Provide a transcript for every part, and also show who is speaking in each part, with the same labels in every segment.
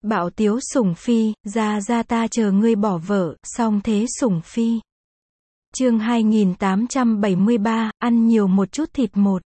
Speaker 1: Bạo tiếu sủng phi, ra ta chờ ngươi bỏ vợ, song thế sủng phi. Chương 2873, ăn nhiều một chút thịt một.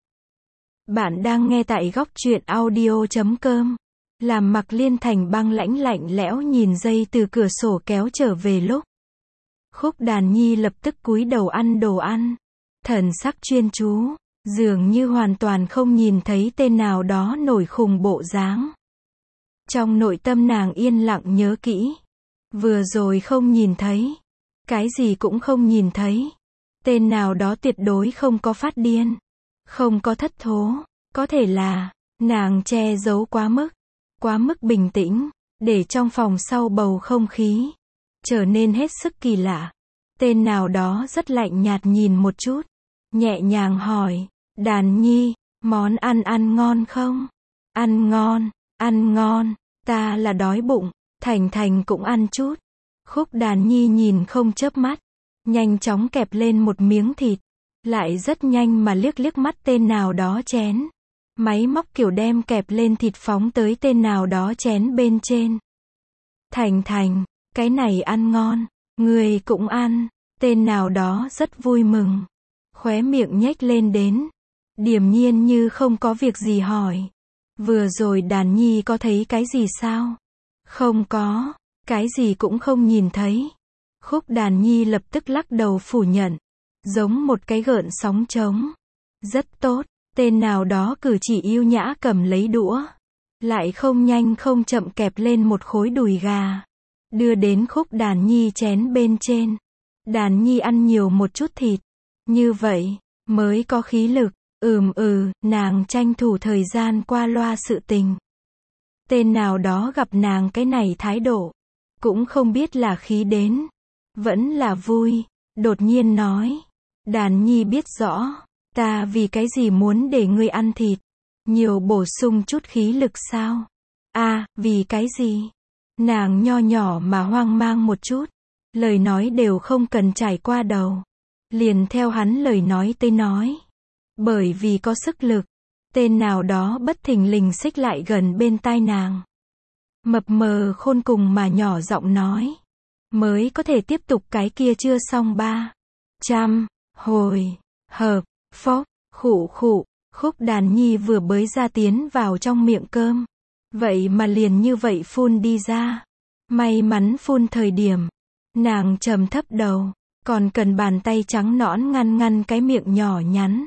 Speaker 1: Bạn đang nghe tại góc truyện audio.com. Làm Mặc Liên thành băng lãnh lạnh lẽo nhìn dây từ cửa sổ kéo trở về lúc. Khúc Đàn Nhi lập tức cúi đầu ăn đồ ăn. Thần sắc chuyên chú, dường như hoàn toàn không nhìn thấy tên nào đó nổi khùng bộ dáng. Trong nội tâm nàng yên lặng nhớ kỹ. Vừa rồi không nhìn thấy. Cái gì cũng không nhìn thấy. Tên nào đó tuyệt đối không có phát điên. Không có thất thố. Có thể là, nàng che giấu quá mức bình tĩnh, để trong phòng sau bầu không khí trở nên hết sức kỳ lạ. Tên nào đó rất lạnh nhạt nhìn một chút, nhẹ nhàng hỏi, Đàn Nhi, món ăn ngon không? Ăn ngon, ta là đói bụng, Thành cũng ăn chút. Khúc Đàn Nhi nhìn không chớp mắt, nhanh chóng kẹp lên một miếng thịt, lại rất nhanh mà liếc mắt tên nào đó chén. Máy móc kiểu đem kẹp lên thịt phóng tới tên nào đó chén bên trên. Thành, cái này ăn ngon, người cũng ăn. Tên nào đó rất vui mừng, khóe miệng nhếch lên đến, điềm nhiên như không có việc gì hỏi, vừa rồi Đàn Nhi có thấy cái gì sao? Không có, cái gì cũng không nhìn thấy. Khúc Đàn Nhi lập tức lắc đầu phủ nhận, giống một cái gợn sóng trống. Rất tốt, tên nào đó cử chỉ yêu nhã cầm lấy đũa, lại không nhanh không chậm kẹp lên một khối đùi gà, đưa đến Khúc Đàn Nhi chén bên trên. Đàn Nhi ăn nhiều một chút thịt, như vậy mới có khí lực. Nàng tranh thủ thời gian qua loa sự tình. Tên nào đó gặp nàng cái này thái độ, cũng không biết là khí đến, vẫn là vui, đột nhiên nói, Đàn Nhi biết rõ, ta vì cái gì muốn để ngươi ăn thịt, nhiều bổ sung chút khí lực sao? Vì cái gì? Nàng nho nhỏ mà hoang mang một chút, lời nói đều không cần trải qua đầu, liền theo hắn lời nói tới nói. Bởi vì có sức lực. Tên nào đó bất thình lình xích lại gần bên tai nàng, mập mờ khôn cùng mà nhỏ giọng nói, mới có thể tiếp tục cái kia chưa xong 300 hồi hợp. Phốc, khụ. Khúc Đàn Nhi vừa bới ra tiến vào trong miệng cơm, vậy mà liền như vậy phun đi ra. May mắn phun thời điểm nàng trầm thấp đầu, còn cần bàn tay trắng nõn ngăn cái miệng nhỏ nhắn,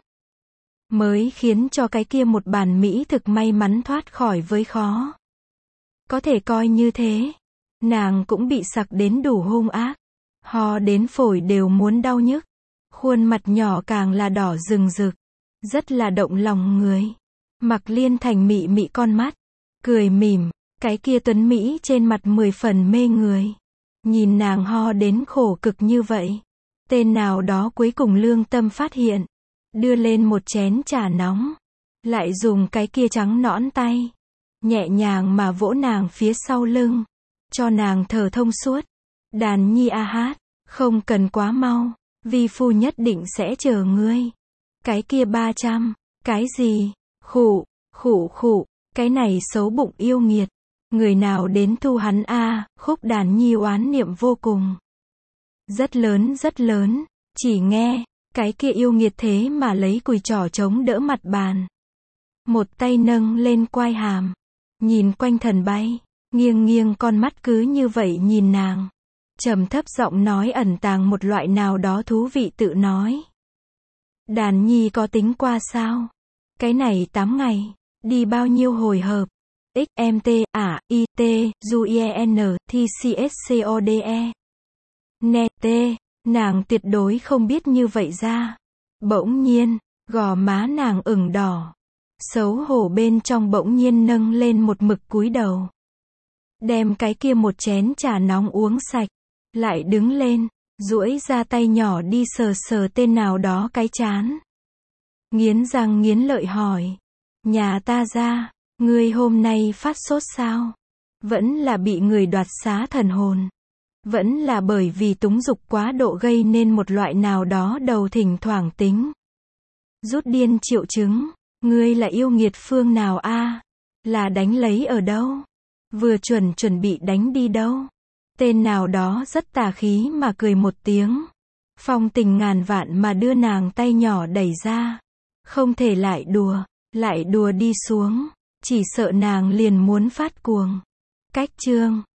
Speaker 1: mới khiến cho cái kia một bàn mỹ thực may mắn thoát khỏi với khó. Có thể coi như thế, nàng cũng bị sặc đến đủ hung ác, ho đến phổi đều muốn đau nhức, khuôn mặt nhỏ càng là đỏ rừng rực, rất là động lòng người. Mặc Liên thành mị con mắt, cười mỉm, cái kia tuấn mỹ trên mặt 10 phần mê người. Nhìn nàng ho đến khổ cực như vậy, tên nào đó cuối cùng lương tâm phát hiện, đưa lên một chén trà nóng, lại dùng cái kia trắng nõn tay, nhẹ nhàng mà vỗ nàng phía sau lưng, cho nàng thở thông suốt. Đàn Nhi hát, không cần quá mau, vi phu nhất định sẽ chờ ngươi. Cái kia 300, cái gì? Khụ, cái này xấu bụng yêu nghiệt. Người nào đến thu hắn Khúc Đàn Nhi oán niệm vô cùng. Rất lớn, chỉ nghe, cái kia yêu nghiệt thế mà lấy cùi trỏ chống đỡ mặt bàn. Một tay nâng lên quai hàm, nhìn quanh thần bay, nghiêng con mắt cứ như vậy nhìn nàng. Trầm thấp giọng nói ẩn tàng một loại nào đó thú vị tự nói. Đàn Nhi có tính qua sao? Cái này 8 ngày, đi bao nhiêu hồi hợp? XMT, IT, JUIEN, TCSCODE. Nete, nàng tuyệt đối không biết như vậy ra. Bỗng nhiên, gò má nàng ửng đỏ. Xấu hổ bên trong bỗng nhiên nâng lên một mực cúi đầu. Đem cái kia một chén trà nóng uống sạch. Lại đứng lên, duỗi ra tay nhỏ đi sờ tên nào đó cái trán. Nghiến răng nghiến lợi hỏi. Nhà ta ra, ngươi hôm nay phát sốt sao? Vẫn là bị người đoạt xá thần hồn? Vẫn là bởi vì túng dục quá độ gây nên một loại nào đó đầu thỉnh thoảng tính rút điên triệu chứng? Ngươi là yêu nghiệt phương nào Là đánh lấy ở đâu? Vừa chuẩn bị đánh đi đâu. Tên nào đó rất tà khí mà cười một tiếng. Phong tình ngàn vạn mà đưa nàng tay nhỏ đẩy ra. Không thể lại đùa đi xuống. Chỉ sợ nàng liền muốn phát cuồng. Cách chương